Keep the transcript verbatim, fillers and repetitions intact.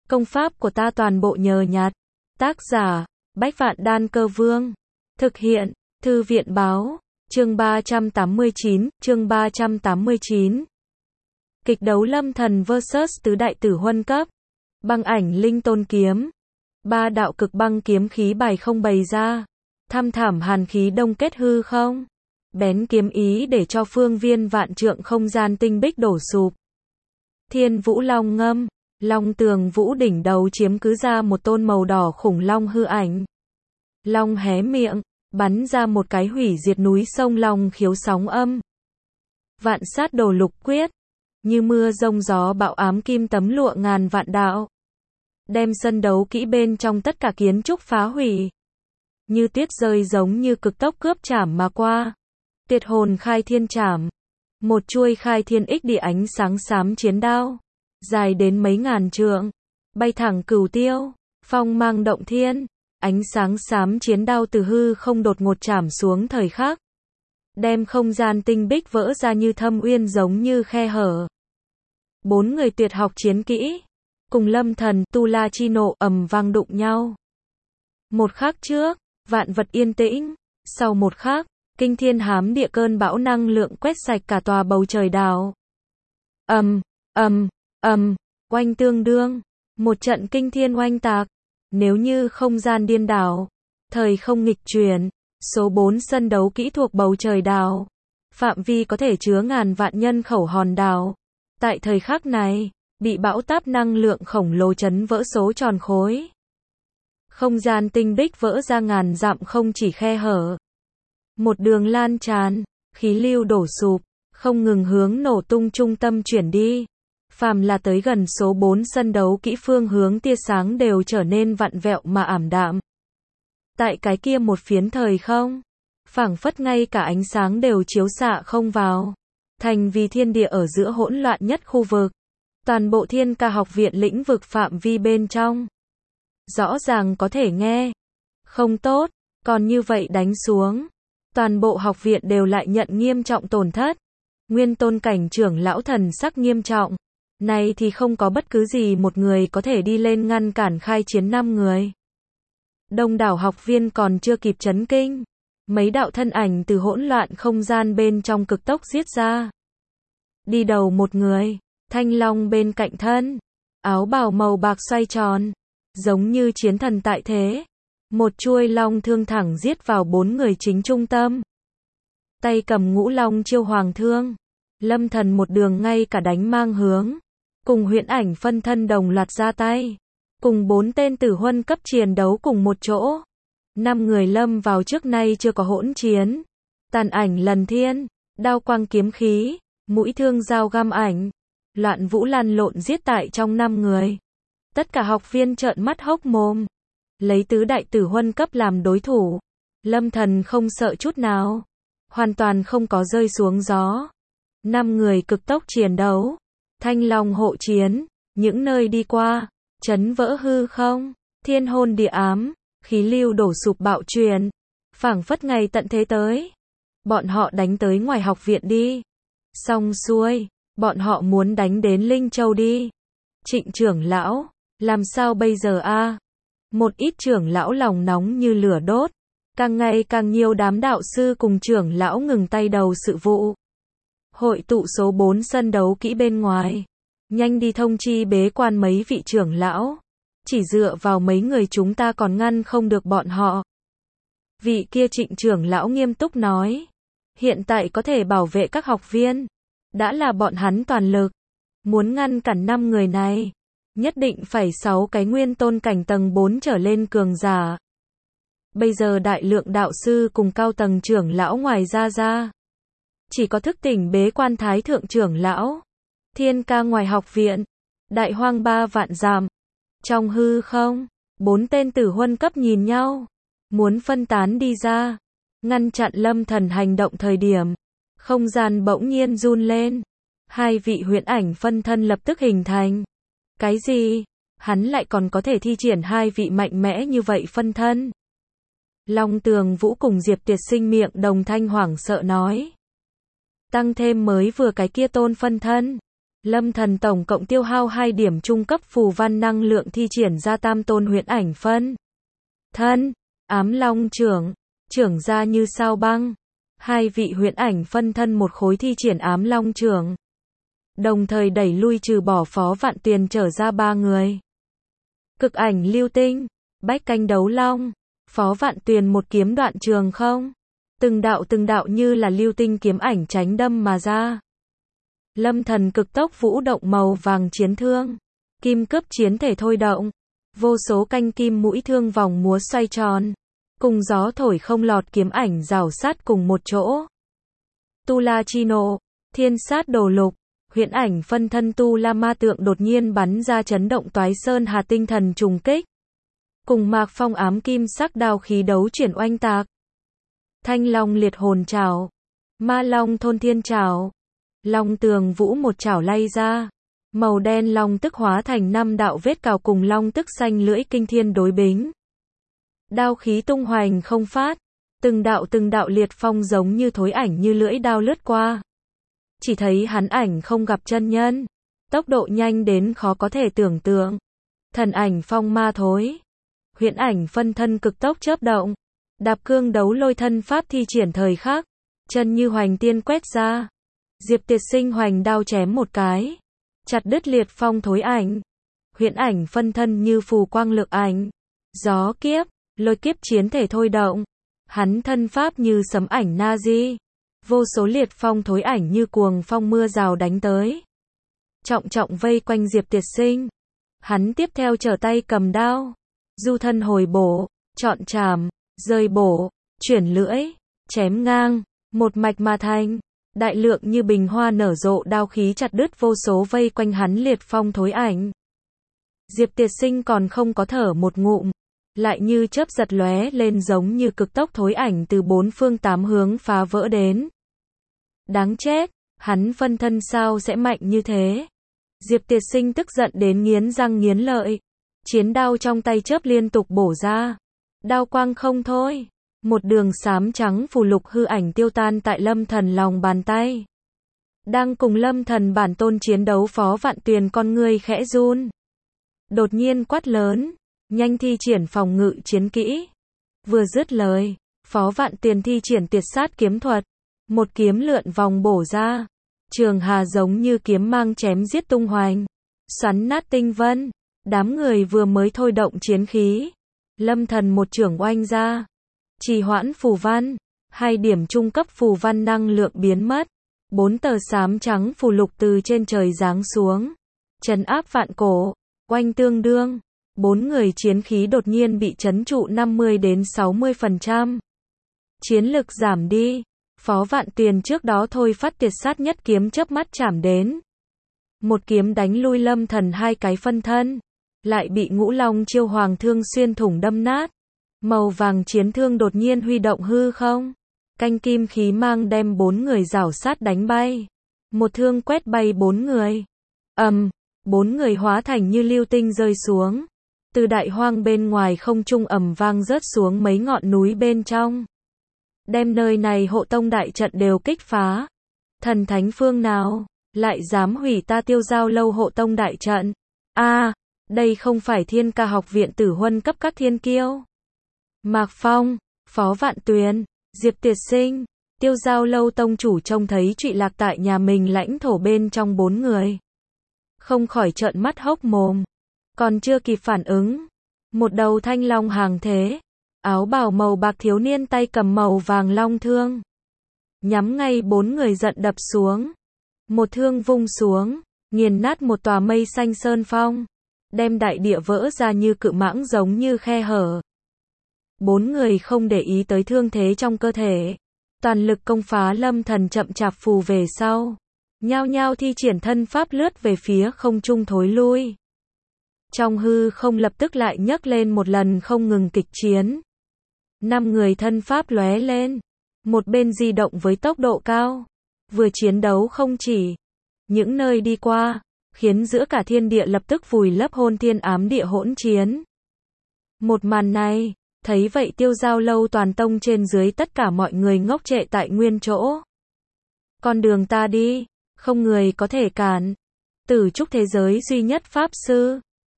Công pháp của ta toàn bộ nhờ nhặt. Tác giả, Bách Vạn Đan Cơ Vương. Thực hiện, Thư viện Báo. Chương ba trăm tám mươi chín, chương ba trăm tám mươi chín. Kịch đấu Lâm Thần versus Tứ Đại Tử Huân cấp. Băng ảnh Linh Tôn Kiếm. Ba đạo cực băng kiếm khí bài không bày ra. Thăm thảm hàn khí đông kết hư không. Bén kiếm ý để cho phương viên vạn trượng không gian tinh bích đổ sụp. Thiên Vũ Long ngâm. Long tường vũ đỉnh đầu chiếm cứ ra một tôn màu đỏ khủng long hư ảnh. Long hé miệng, bắn ra một cái hủy diệt núi sông long khiếu sóng âm. Vạn sát đồ lục quyết, như mưa rông gió bão ám kim tấm lụa ngàn vạn đạo. Đem sân đấu kỹ bên trong tất cả kiến trúc phá hủy. Như tuyết rơi giống như cực tốc cướp chảm mà qua. Tiệt hồn khai thiên chảm. Một chuôi khai thiên ích địa ánh sáng xám chiến đao. Dài đến mấy ngàn trượng, bay thẳng cửu tiêu, phong mang động thiên, ánh sáng xám chiến đao từ hư không đột ngột chạm xuống thời khắc, đem không gian tinh bích vỡ ra như thâm uyên giống như khe hở. Bốn người tuyệt học chiến kỹ, cùng Lâm Thần, Tu La Chi Nộ ầm vang đụng nhau. Một khắc trước, vạn vật yên tĩnh, sau một khắc, kinh thiên hám địa cơn bão năng lượng quét sạch cả tòa bầu trời đảo. Ầm, ầm. Ầm, um, oanh tương đương, một trận kinh thiên oanh tạc. Nếu như không gian điên đảo, thời không nghịch chuyển, số bốn sân đấu kỹ thuộc bầu trời đảo, phạm vi có thể chứa ngàn vạn nhân khẩu hòn đảo. Tại thời khắc này, bị bão táp năng lượng khổng lồ chấn vỡ số tròn khối. Không gian tinh bích vỡ ra ngàn dặm không chỉ khe hở. Một đường lan tràn, khí lưu đổ sụp, không ngừng hướng nổ tung trung tâm chuyển đi. Phàm là tới gần số bốn sân đấu kỹ phương hướng tia sáng đều trở nên vặn vẹo mà ảm đạm. Tại cái kia một phiến thời không, phảng phất ngay cả ánh sáng đều chiếu xạ không vào. Thành vì thiên địa ở giữa hỗn loạn nhất khu vực. Toàn bộ Thiên Ca học viện lĩnh vực phạm vi bên trong. Rõ ràng có thể nghe. Không tốt, còn như vậy đánh xuống. Toàn bộ học viện đều lại nhận nghiêm trọng tổn thất. Nguyên tôn cảnh trưởng lão thần sắc nghiêm trọng. Này thì không có bất cứ gì một người có thể đi lên ngăn cản khai chiến năm người. Đông đảo học viên còn chưa kịp chấn kinh. Mấy đạo thân ảnh từ hỗn loạn không gian bên trong cực tốc giết ra. Đi đầu một người, thanh long bên cạnh thân. Áo bào màu bạc xoay tròn. Giống như chiến thần tại thế. Một chuôi long thương thẳng giết vào bốn người chính trung tâm. Tay cầm ngũ long chiêu hoàng thương. Lâm Thần một đường ngay cả đánh mang hướng. Cùng huyễn ảnh phân thân đồng loạt ra tay. Cùng bốn tên tử huân cấp chiến đấu cùng một chỗ. Năm người lâm vào trước nay chưa có hỗn chiến. Tàn ảnh lần thiên, đao quang kiếm khí, mũi thương dao găm ảnh. Loạn vũ lăn lộn giết tại trong năm người. Tất cả học viên trợn mắt hốc mồm. Lấy tứ đại tử huân cấp làm đối thủ. Lâm Thần không sợ chút nào. Hoàn toàn không có rơi xuống gió. Năm người cực tốc chiến đấu. Thanh long hộ chiến, những nơi đi qua, chấn vỡ hư không, thiên hôn địa ám, khí lưu đổ sụp bạo truyền, phảng phất ngày tận thế tới. Bọn họ đánh tới ngoài học viện đi. Xong xuôi, bọn họ muốn đánh đến Linh Châu đi. Trịnh trưởng lão, làm sao bây giờ a? Một ít trưởng lão lòng nóng như lửa đốt, càng ngày càng nhiều đám đạo sư cùng trưởng lão ngừng tay đầu sự vụ. Hội tụ số bốn sân đấu kỹ bên ngoài. Nhanh đi thông chi bế quan mấy vị trưởng lão. Chỉ dựa vào mấy người chúng ta còn ngăn không được bọn họ. Vị kia Trịnh trưởng lão nghiêm túc nói. Hiện tại có thể bảo vệ các học viên. Đã là bọn hắn toàn lực. Muốn ngăn cản năm người này. Nhất định phải sáu cái nguyên tôn cảnh tầng bốn trở lên cường giả. Bây giờ đại lượng đạo sư cùng cao tầng trưởng lão ngoài ra ra. Chỉ có thức tỉnh bế quan thái thượng trưởng lão. Thiên Ca ngoài học viện. Đại hoang ba vạn dặm. Trong hư không, bốn tên tử huân cấp nhìn nhau. Muốn phân tán đi ra. Ngăn chặn Lâm Thần hành động thời điểm. Không gian bỗng nhiên run lên. Hai vị huyễn ảnh phân thân lập tức hình thành. Cái gì? Hắn lại còn có thể thi triển hai vị mạnh mẽ như vậy phân thân. Long Tường Vũ cùng Diệp Tiệt Sinh miệng đồng thanh hoảng sợ nói. Tăng thêm mới vừa cái kia tôn phân thân. Lâm Thần tổng cộng tiêu hao hai điểm trung cấp phù văn năng lượng thi triển ra tam tôn huyễn ảnh phân thân, ám long trưởng, trưởng ra như sao băng. Hai vị huyễn ảnh phân thân một khối thi triển ám long trưởng, đồng thời đẩy lui trừ bỏ Phó Vạn Tuyền trở ra ba người. Cực ảnh lưu tinh, bách canh đấu long, Phó Vạn Tuyền một kiếm đoạn trường không. Từng đạo từng đạo như là lưu tinh kiếm ảnh tránh đâm mà ra. Lâm Thần cực tốc vũ động màu vàng chiến thương, kim cướp chiến thể thôi động, vô số canh kim mũi thương vòng múa xoay tròn, cùng gió thổi không lọt kiếm ảnh rào sát cùng một chỗ. Tu La Chi Nộ, thiên sát đồ lục, huyễn ảnh phân thân Tu La Ma tượng đột nhiên bắn ra chấn động toái sơn hà tinh thần trùng kích. Cùng Mạc Phong ám kim sắc đao khí đấu chuyển oanh tạc. Thanh Long liệt hồn trảo, Ma Long thôn thiên trảo, Long tường vũ một chảo lay ra, màu đen long tức hóa thành năm đạo vết cào cùng long tức xanh lưỡi kinh thiên đối bính. Đao khí tung hoành không phát, từng đạo từng đạo liệt phong giống như thối ảnh như lưỡi đao lướt qua. Chỉ thấy hắn ảnh không gặp chân nhân, tốc độ nhanh đến khó có thể tưởng tượng. Thần ảnh phong ma thối, huyễn ảnh phân thân cực tốc chớp động, đạp cương đấu lôi thân pháp thi triển thời khắc, chân như hoành tiên quét ra. Diệp Tiệt Sinh hoành đao chém một cái, chặt đứt liệt phong thối ảnh. Huyễn ảnh phân thân như phù quang lược ảnh, gió kiếp, lôi kiếp chiến thể thôi động. Hắn thân pháp như sấm ảnh na di, vô số liệt phong thối ảnh như cuồng phong mưa rào đánh tới. Trọng trọng vây quanh Diệp Tiệt Sinh. Hắn tiếp theo trở tay cầm đao, du thân hồi bổ, chọn chàm, rơi bổ, chuyển lưỡi, chém ngang, một mạch mà thành. Đại lượng như bình hoa nở rộ đao khí chặt đứt vô số vây quanh hắn liệt phong thối ảnh. Diệp Tiệt Sinh còn không có thở một ngụm, lại như chớp giật lóe lên giống như cực tốc thối ảnh từ bốn phương tám hướng phá vỡ đến. Đáng chết, hắn phân thân sao sẽ mạnh như thế? Diệp Tiệt Sinh tức giận đến nghiến răng nghiến lợi, chiến đao trong tay chớp liên tục bổ ra, đao quang không thôi. Một đường xám trắng phù lục hư ảnh tiêu tan tại Lâm Thần lòng bàn tay. Đang cùng Lâm Thần bản tôn chiến đấu Phó Vạn Tuyền con ngươi khẽ run. Đột nhiên quát lớn, nhanh thi triển phòng ngự chiến kỹ. Vừa dứt lời, Phó Vạn Tuyền thi triển tuyệt sát kiếm thuật. Một kiếm lượn vòng bổ ra. Trường hà giống như kiếm mang chém giết tung hoành, xoắn nát tinh vân. Đám người vừa mới thôi động chiến khí. Lâm Thần một chưởng oanh ra. Trì hoãn phù văn, hai điểm trung cấp phù văn năng lượng biến mất, bốn tờ xám trắng phù lục từ trên trời giáng xuống, trấn áp vạn cổ, oanh tương đương, bốn người chiến khí đột nhiên bị trấn trụ năm mươi đến sáu mươi phần trăm. Chiến lực giảm đi, Phó Vạn Tuyền trước đó thôi phát tuyệt sát nhất kiếm chớp mắt chảm đến. Một kiếm đánh lui Lâm Thần hai cái phân thân, lại bị Ngũ Long chiêu hoàng thương xuyên thủng đâm nát. Màu vàng chiến thương đột nhiên huy động hư không, canh kim khí mang đem bốn người rảo sát đánh bay. Một thương quét bay bốn người. Ầm, um, bốn người hóa thành như lưu tinh rơi xuống. Từ đại hoang bên ngoài không trung ầm vang rớt xuống mấy ngọn núi bên trong. Đem nơi này hộ tông đại trận đều kích phá. Thần thánh phương nào, lại dám hủy ta Tiêu Giao lâu hộ tông đại trận. A, à, đây không phải Thiên Ca học viện tử huân cấp các thiên kiêu. Mạc Phong, Phó Vạn Tuyền, Diệp Tiệt Sinh, Tiêu Giao lâu tông chủ trông thấy trụy lạc tại nhà mình lãnh thổ bên trong bốn người. Không khỏi trợn mắt hốc mồm. Còn chưa kịp phản ứng. Một đầu thanh long hàng thế. Áo bào màu bạc thiếu niên tay cầm màu vàng long thương. Nhắm ngay bốn người giận đập xuống. Một thương vung xuống, nghiền nát một tòa mây xanh sơn phong. Đem đại địa vỡ ra như cự mãng giống như khe hở. Bốn người không để ý tới thương thế trong cơ thể. Toàn lực công phá Lâm Thần chậm chạp phù về sau. Nhao nhao thi triển thân pháp lướt về phía không trung thối lui. Trong hư không lập tức lại nhấc lên một lần không ngừng kịch chiến. Năm người thân pháp lóe lên. Một bên di động với tốc độ cao. Vừa chiến đấu không chỉ. Những nơi đi qua. Khiến giữa cả thiên địa lập tức vùi lấp hôn thiên ám địa hỗn chiến. Một màn này. Thấy vậy Tiêu Giao lâu toàn tông trên dưới tất cả mọi người ngốc trệ tại nguyên chỗ. Con đường ta đi, không người có thể cản. Tử trúc thế giới duy nhất Pháp Sư.